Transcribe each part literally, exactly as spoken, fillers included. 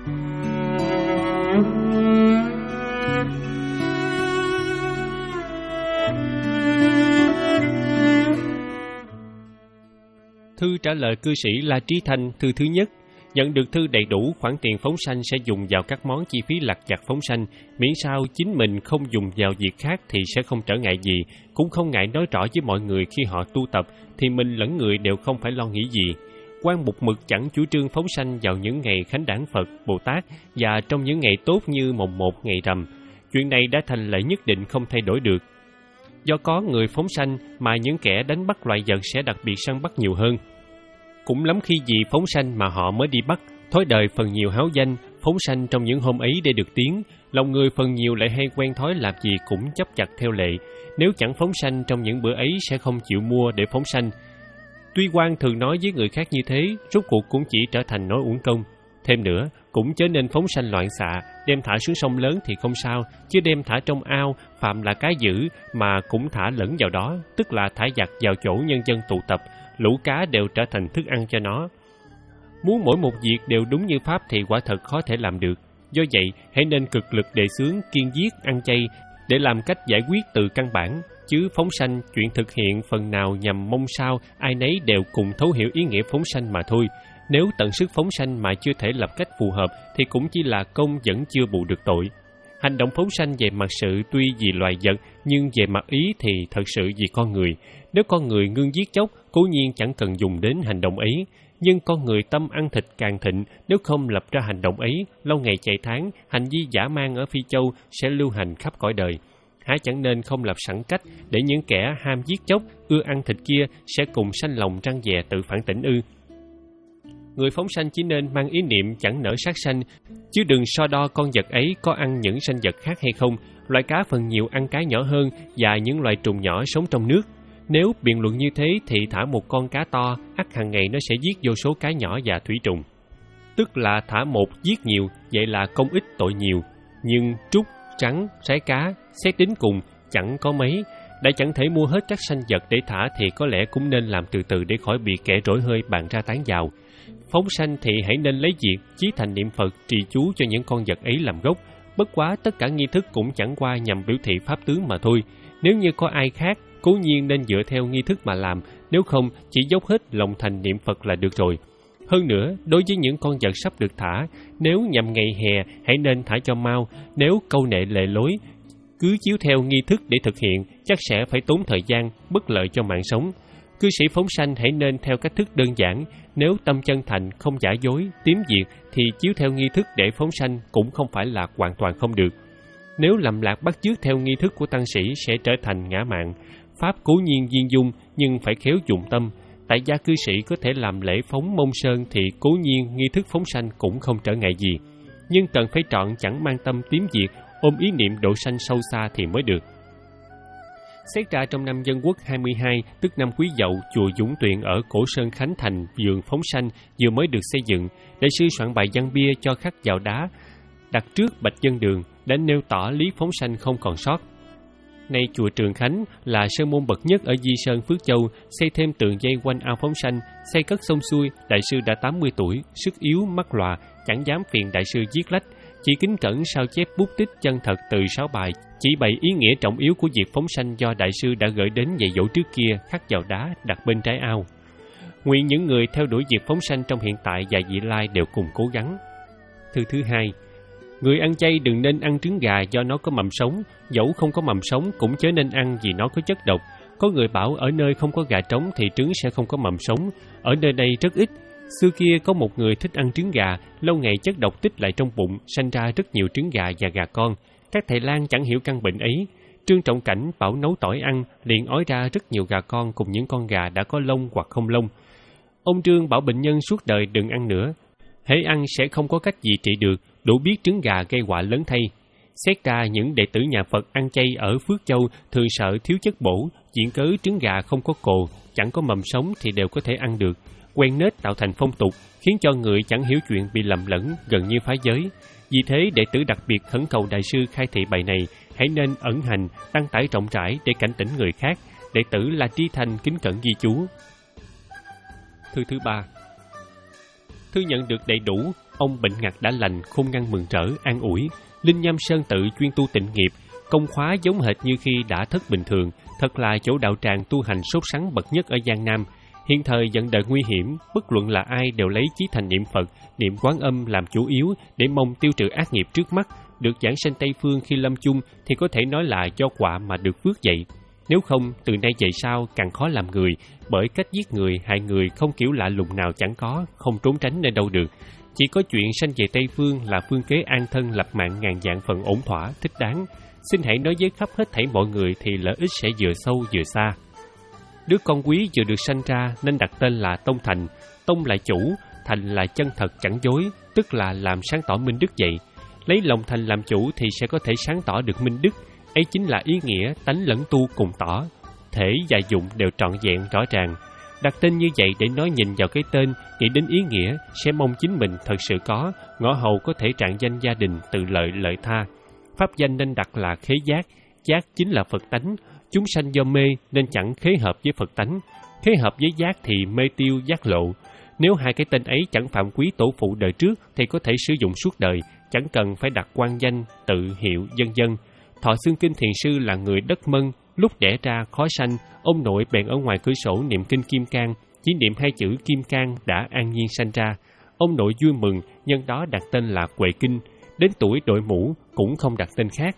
Thư trả lời cư sĩ La Trí Thanh, thư thứ nhất. Nhận được thư đầy đủ, khoản tiền phóng sanh sẽ dùng vào các món chi phí lặt vặt phóng sanh, miễn sao chính mình không dùng vào việc khác thì sẽ không trở ngại gì, cũng không ngại nói rõ với mọi người khi họ tu tập thì mình lẫn người đều không phải lo nghĩ gì. Quan Mục Mực chẳng chủ trương phóng sanh vào những ngày khánh đản Phật, Bồ Tát và trong những ngày tốt như mồng một ngày rằm. Chuyện này đã thành lệ nhất định không thay đổi được. Do có người phóng sanh mà những kẻ đánh bắt loài vật sẽ đặc biệt săn bắt nhiều hơn. Cũng lắm khi vì phóng sanh mà họ mới đi bắt, thói đời phần nhiều háo danh, phóng sanh trong những hôm ấy để được tiếng, lòng người phần nhiều lại hay quen thói làm gì cũng chấp chặt theo lệ, nếu chẳng phóng sanh trong những bữa ấy sẽ không chịu mua để phóng sanh. Tuy quan thường nói với người khác như thế, rốt cuộc cũng chỉ trở thành nói uổng công. Thêm nữa, cũng chớ nên phóng sanh loạn xạ, đem thả xuống sông lớn thì không sao, chứ đem thả trong ao, phạm là cái dữ mà cũng thả lẫn vào đó, tức là thả giặc vào chỗ nhân dân tụ tập, lũ cá đều trở thành thức ăn cho nó. Muốn mỗi một việc đều đúng như pháp thì quả thật khó thể làm được. Do vậy, hãy nên cực lực đề xướng kiêng giết, ăn chay để làm cách giải quyết từ căn bản, chứ phóng sanh chuyện thực hiện phần nào nhằm mong sao ai nấy đều cùng thấu hiểu ý nghĩa phóng sanh mà thôi. Nếu tận sức phóng sanh mà chưa thể lập cách phù hợp thì cũng chỉ là công vẫn chưa bù được tội. Hành động phóng sanh về mặt sự tuy vì loài vật, nhưng về mặt ý thì thật sự vì con người. Nếu con người ngưng giết chóc, cố nhiên chẳng cần dùng đến hành động ấy. Nhưng con người tâm ăn thịt càng thịnh, nếu không lập ra hành động ấy, lâu ngày chạy tháng, hành vi dã man ở Phi Châu sẽ lưu hành khắp cõi đời. Há chẳng nên không lập sẵn cách để những kẻ ham giết chóc, ưa ăn thịt kia sẽ cùng sanh lòng răng dè tự phản tỉnh ư? Người phóng sanh chỉ nên mang ý niệm chẳng nỡ sát sanh, chứ đừng so đo con vật ấy có ăn những sanh vật khác hay không. Loài cá phần nhiều ăn cá nhỏ hơn và những loài trùng nhỏ sống trong nước. Nếu biện luận như thế thì thả một con cá to, ắt hàng ngày nó sẽ giết vô số cá nhỏ và thủy trùng. Tức là thả một giết nhiều, vậy là công ít tội nhiều. Nhưng trúc, trắng, sái cá, xét đến cùng, chẳng có mấy. Đã chẳng thể mua hết các sanh vật để thả thì có lẽ cũng nên làm từ từ để khỏi bị kẻ trỗi hơi bàn ra tán vào. Phóng sanh thì hãy nên lấy việc chí thành niệm Phật trì chú cho những con vật ấy làm gốc. Bất quá tất cả nghi thức cũng chẳng qua nhằm biểu thị pháp tướng mà thôi. Nếu như có ai khác, cố nhiên nên dựa theo nghi thức mà làm, nếu không chỉ dốc hết lòng thành niệm Phật là được rồi. Hơn nữa, đối với những con vật sắp được thả, nếu nhằm ngày hè hãy nên thả cho mau, nếu câu nệ lệ lối, cứ chiếu theo nghi thức để thực hiện, chắc sẽ phải tốn thời gian, bất lợi cho mạng sống. Cư sĩ phóng sanh hãy nên theo cách thức đơn giản, nếu tâm chân thành, không giả dối, tiếm diệt thì chiếu theo nghi thức để phóng sanh cũng không phải là hoàn toàn không được. Nếu lầm lạc bắt chước theo nghi thức của tăng sĩ sẽ trở thành ngã mạn. Pháp cố nhiên viên dung nhưng phải khéo dụng tâm. Tại gia cư sĩ có thể làm lễ phóng mông sơn thì cố nhiên nghi thức phóng sanh cũng không trở ngại gì. Nhưng cần phải trọn chẳng mang tâm tiếm diệt, ôm ý niệm độ sanh sâu xa thì mới được. Xét ra trong năm Dân Quốc hai mươi hai, tức năm Quý Dậu, chùa Dũng Tuyền ở Cổ Sơn Khánh Thành, vườn phóng sanh vừa mới được xây dựng. Đại sư soạn bài văn bia cho khắc vào đá, đặt trước bạch dân đường, đã nêu tỏ lý phóng sanh không còn sót. Nay chùa Trường Khánh là sơn môn bậc nhất ở Di Sơn Phước Châu, xây thêm tường dây quanh ao phóng sanh, xây cất xong xuôi. Đại sư đã tám mươi tuổi, sức yếu, mắt lòa, chẳng dám phiền đại sư viết lách, chỉ kính cẩn sao chép bút tích chân thật từ sáu bài, chỉ bày ý nghĩa trọng yếu của việc phóng sanh do đại sư đã gửi đến dạy dỗ trước kia, khắc vào đá đặt bên trái ao. Nguyện những người theo đuổi việc phóng sanh trong hiện tại và vị lai đều cùng cố gắng. Thư thứ hai, người ăn chay đừng nên ăn trứng gà do nó có mầm sống, dẫu không có mầm sống cũng chớ nên ăn vì nó có chất độc. Có người bảo ở nơi không có gà trống thì trứng sẽ không có mầm sống, ở nơi đây rất ít. Xưa kia có một người thích ăn trứng gà, lâu ngày chất độc tích lại trong bụng, sanh ra rất nhiều trứng gà và gà con. Các thầy lang chẳng hiểu căn bệnh ấy. Trương Trọng Cảnh bảo nấu tỏi ăn, liền ói ra rất nhiều gà con cùng những con gà đã có lông hoặc không lông. Ông Trương bảo bệnh nhân suốt đời đừng ăn nữa. Hễ ăn sẽ không có cách gì trị được, đủ biết trứng gà gây họa lớn thay. Xét ra những đệ tử nhà Phật ăn chay ở Phước Châu thường sợ thiếu chất bổ, diện cớ trứng gà không có cồ, chẳng có mầm sống thì đều có thể ăn được. Quen nết tạo thành phong tục, khiến cho người chẳng hiểu chuyện bị lầm lẫn, gần như phá giới. Vì thế đệ tử đặc biệt khẩn cầu đại sư khai thị bài này, hãy nên ẩn hành, đăng tải rộng rãi để cảnh tỉnh người khác. Đệ tử La Trí Thanh kính cẩn ghi chú. Thư thứ ba, Thư nhận được đầy đủ, ông bệnh ngặt đã lành, khôn ngăn mừng rỡ, an ủi. Linh Nham Sơn tự chuyên tu tịnh nghiệp, công khóa giống hệt như khi đã thất bình thường, thật là chỗ đạo tràng tu hành sốt sắng bậc nhất ở Giang Nam. Hiện thời dẫn đời nguy hiểm, bất luận là ai đều lấy chí thành niệm Phật, niệm Quán Âm làm chủ yếu để mong tiêu trừ ác nghiệp trước mắt. Được giảng sanh Tây Phương khi lâm chung thì có thể nói là do quả mà được phước vậy. Nếu không, từ nay về sau càng khó làm người, bởi cách giết người, hại người không kiểu lạ lùng nào chẳng có, không trốn tránh nơi đâu được. Chỉ có chuyện sanh về Tây Phương là phương kế an thân lập mạng ngàn vạn phần ổn thỏa, thích đáng. Xin hãy nói với khắp hết thảy mọi người thì lợi ích sẽ vừa sâu vừa xa. Đứa con quý vừa được sanh ra nên đặt tên là Tông Thành. Tông là chủ, Thành là chân thật chẳng dối, tức là làm sáng tỏ minh đức vậy. Lấy lòng Thành làm chủ thì sẽ có thể sáng tỏ được minh đức. Ấy chính là ý nghĩa tánh lẫn tu cùng tỏ, thể và dụng đều trọn vẹn rõ ràng. Đặt tên như vậy để nói nhìn vào cái tên, nghĩ đến ý nghĩa, sẽ mong chính mình thật sự có, ngõ hầu có thể trạng danh gia đình từ lợi lợi tha. Pháp danh nên đặt là khế giác, giác chính là Phật tánh. Chúng sanh do mê nên chẳng khế hợp với Phật tánh, khế hợp với giác thì mê tiêu giác lộ. Nếu hai cái tên ấy chẳng phạm quý tổ phụ đời trước thì có thể sử dụng suốt đời, chẳng cần phải đặt quan danh, tự hiệu, vân vân. Thọ Xương Kinh Thiền Sư là người đất Mân, lúc đẻ ra khó sanh, ông nội bèn ở ngoài cửa sổ niệm kinh Kim Cang, chỉ niệm hai chữ Kim Cang đã an nhiên sanh ra. Ông nội vui mừng, nhân đó đặt tên là Huệ Kinh, đến tuổi đội mũ cũng không đặt tên khác.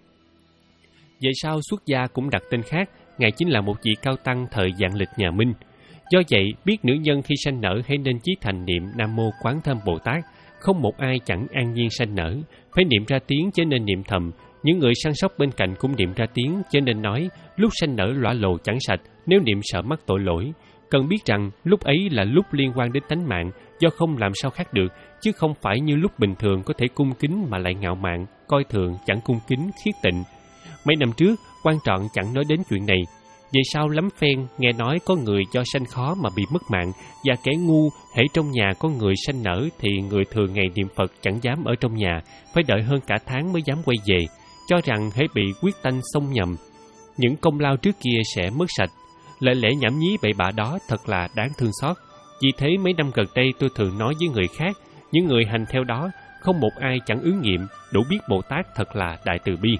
Về sau xuất gia cũng đặt tên khác, ngài chính là một vị cao tăng thời vạn lịch nhà Minh. Do vậy, biết nữ nhân khi sanh nở hãy nên chí thành niệm Nam Mô Quán Thâm Bồ Tát, không một ai chẳng an nhiên sanh nở, phải niệm ra tiếng chứ nên niệm thầm. Những người săn sóc bên cạnh cũng niệm ra tiếng, cho nên nói, lúc sanh nở lõa lồ chẳng sạch, nếu niệm sợ mắc tội lỗi. Cần biết rằng, lúc ấy là lúc liên quan đến tánh mạng, do không làm sao khác được, chứ không phải như lúc bình thường có thể cung kính mà lại ngạo mạn, coi thường chẳng cung kính, khiết tịnh. Mấy năm trước, quan trọng chẳng nói đến chuyện này. Về sau lắm phen, nghe nói có người do sanh khó mà bị mất mạng, và kẻ ngu, hễ trong nhà có người sanh nở thì người thường ngày niệm Phật chẳng dám ở trong nhà, phải đợi hơn cả tháng mới dám quay về, cho rằng hễ bị quyết tanh xông nhầm, những công lao trước kia sẽ mất sạch. Lời lẽ nhảm nhí bậy bạ đó thật là đáng thương xót. Vì thế mấy năm gần đây tôi thường nói với người khác, những người hành theo đó, không một ai chẳng ứng nghiệm, đủ biết Bồ Tát thật là đại từ bi.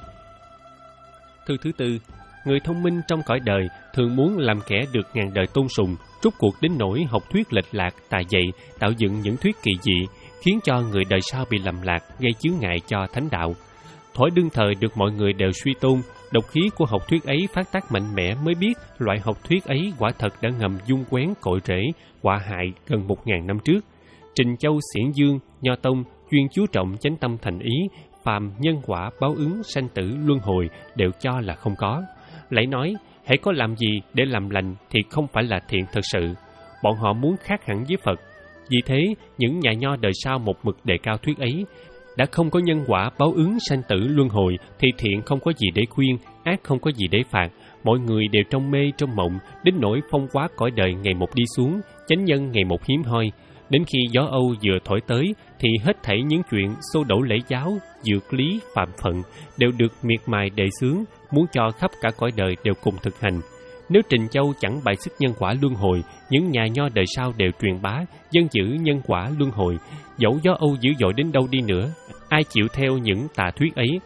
Thư thứ tư, người thông minh trong cõi đời thường muốn làm kẻ được ngàn đời tôn sùng, rút cuộc đến nỗi học thuyết lệch lạc, tà dạy, tạo dựng những thuyết kỳ dị, khiến cho người đời sau bị lầm lạc, gây chướng ngại cho thánh đạo. Thổi đương thời được mọi người đều suy tôn, độc khí của học thuyết ấy phát tác mạnh mẽ mới biết loại học thuyết ấy quả thật đã ngầm dung quén cội rễ, họa hại gần một ngàn năm trước. Trình Châu, Xiển Dương, Nho Tông chuyên chú trọng chánh tâm thành ý, phàm nhân quả báo ứng sanh tử luân hồi đều cho là không có. Lại nói, hãy có làm gì để làm lành thì không phải là thiện thật sự. Bọn họ muốn khác hẳn với Phật. Vì thế, những nhà nho đời sau một mực đề cao thuyết ấy. Đã không có nhân quả báo ứng sanh tử luân hồi thì thiện không có gì để khuyên, ác không có gì để phạt. Mọi người đều trong mê trong mộng, đến nỗi phong quá cõi đời ngày một đi xuống, chánh nhân ngày một hiếm hoi. Đến khi gió Âu vừa thổi tới thì hết thảy những chuyện xô đổ lễ giáo, dược lý, phạm phận đều được miệt mài đề xướng, muốn cho khắp cả cõi đời đều cùng thực hành. Nếu Trình Châu chẳng bài xích nhân quả luân hồi, những nhà nho đời sau đều truyền bá, dân giữ nhân quả luân hồi. Dẫu gió Âu dữ dội đến đâu đi nữa, ai chịu theo những tà thuyết ấy?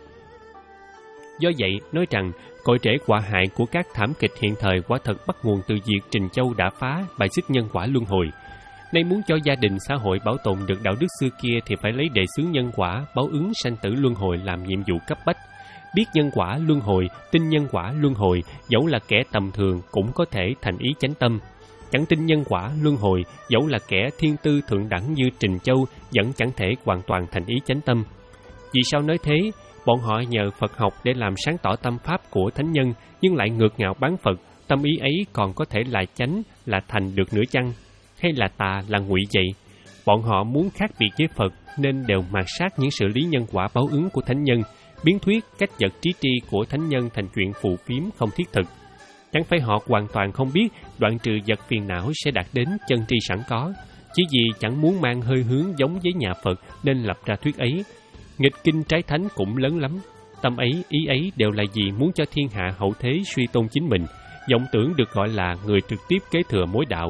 Do vậy, nói rằng, cội rễ quả hại của các thảm kịch hiện thời quả thật bắt nguồn từ việc Trình Châu đã phá, bài xích nhân quả luân hồi. Nay muốn cho gia đình xã hội bảo tồn được đạo đức xưa kia thì phải lấy đề xướng nhân quả, báo ứng sanh tử luân hồi làm nhiệm vụ cấp bách. Biết nhân quả luân hồi, tin nhân quả luân hồi, dẫu là kẻ tầm thường cũng có thể thành ý chánh tâm. Chẳng tin nhân quả luân hồi, dẫu là kẻ thiên tư thượng đẳng như Trình Châu vẫn chẳng thể hoàn toàn thành ý chánh tâm. Vì sao nói thế? Bọn họ nhờ Phật học để làm sáng tỏ tâm pháp của thánh nhân, nhưng lại ngược ngạo bán Phật. Tâm ý ấy còn có thể là chánh, là thành được nữa chăng? Hay là tà, là ngụy vậy? Bọn họ muốn khác biệt với Phật nên đều mạt sát những sự lý nhân quả báo ứng của thánh nhân, biến thuyết cách vật trí tri của thánh nhân thành chuyện phù phiếm không thiết thực. Chẳng phải họ hoàn toàn không biết đoạn trừ vật phiền não sẽ đạt đến chân tri sẵn có, chỉ vì chẳng muốn mang hơi hướng giống với nhà Phật nên lập ra thuyết ấy. Nghịch kinh trái thánh cũng lớn lắm. Tâm ấy, ý ấy đều là gì muốn cho thiên hạ hậu thế suy tôn chính mình, vọng tưởng được gọi là người trực tiếp kế thừa mối đạo.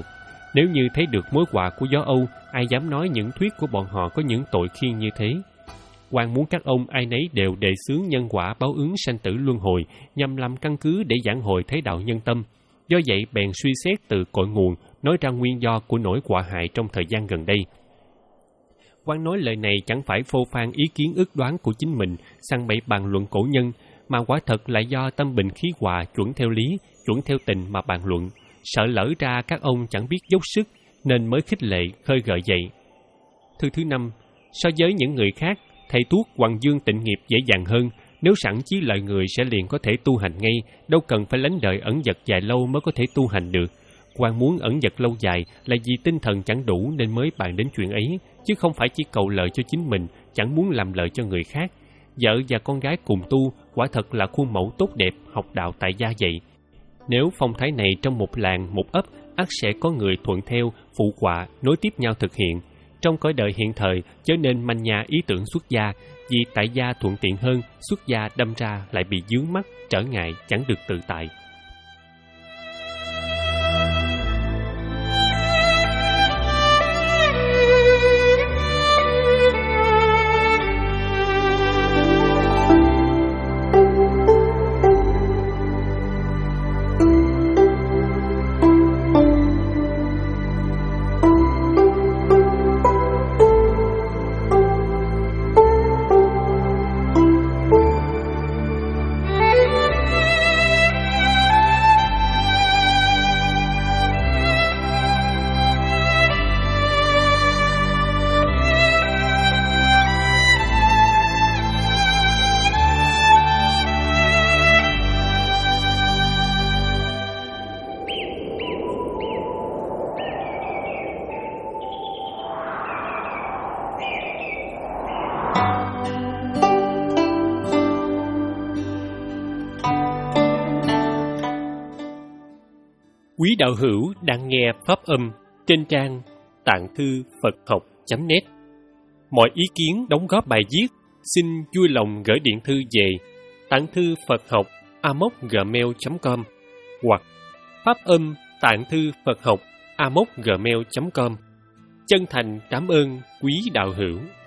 Nếu như thấy được mối họa của gió Âu, ai dám nói những thuyết của bọn họ có những tội khiên như thế. Quan muốn các ông ai nấy đều đề xướng nhân quả báo ứng sanh tử luân hồi, nhằm làm căn cứ để giảng hồi thế đạo nhân tâm. Do vậy bèn suy xét từ cội nguồn, nói ra nguyên do của nỗi họa hại trong thời gian gần đây. Quan nói lời này chẳng phải phô phan ý kiến ước đoán của chính mình, săn bậy bàn luận cổ nhân, mà quả thật là do tâm bình khí hòa, chuẩn theo lý, chuẩn theo tình mà bàn luận. Sợ lỡ ra các ông chẳng biết dốc sức, nên mới khích lệ, khơi gợi dậy. Thư thứ năm, so với những người khác, thầy thuốc Hoàng Dương tịnh nghiệp dễ dàng hơn. Nếu sẵn chí lợi người sẽ liền có thể tu hành ngay, đâu cần phải lánh đợi ẩn dật dài lâu mới có thể tu hành được. Quan muốn ẩn dật lâu dài là vì tinh thần chẳng đủ nên mới bàn đến chuyện ấy, chứ không phải chỉ cầu lợi cho chính mình, chẳng muốn làm lợi cho người khác. Vợ và con gái cùng tu, quả thật là khuôn mẫu tốt đẹp, học đạo tại gia vậy. Nếu phong thái này trong một làng, một ấp, ắt sẽ có người thuận theo, phụ họa, nối tiếp nhau thực hiện. Trong cõi đời hiện thời, chớ nên manh nha ý tưởng xuất gia, vì tại gia thuận tiện hơn, xuất gia đâm ra lại bị vướng mắc, trở ngại, chẳng được tự tại. Quý đạo hữu đang nghe pháp âm trên trang tạng thư Phật học chấm net. Mọi ý kiến đóng góp bài viết xin vui lòng gửi điện thư về tạng thư Phật học a m o c gmail chấm com hoặc pháp âm tạng thư Phật học a m o c gmail chấm com. Chân thành cảm ơn quý đạo hữu.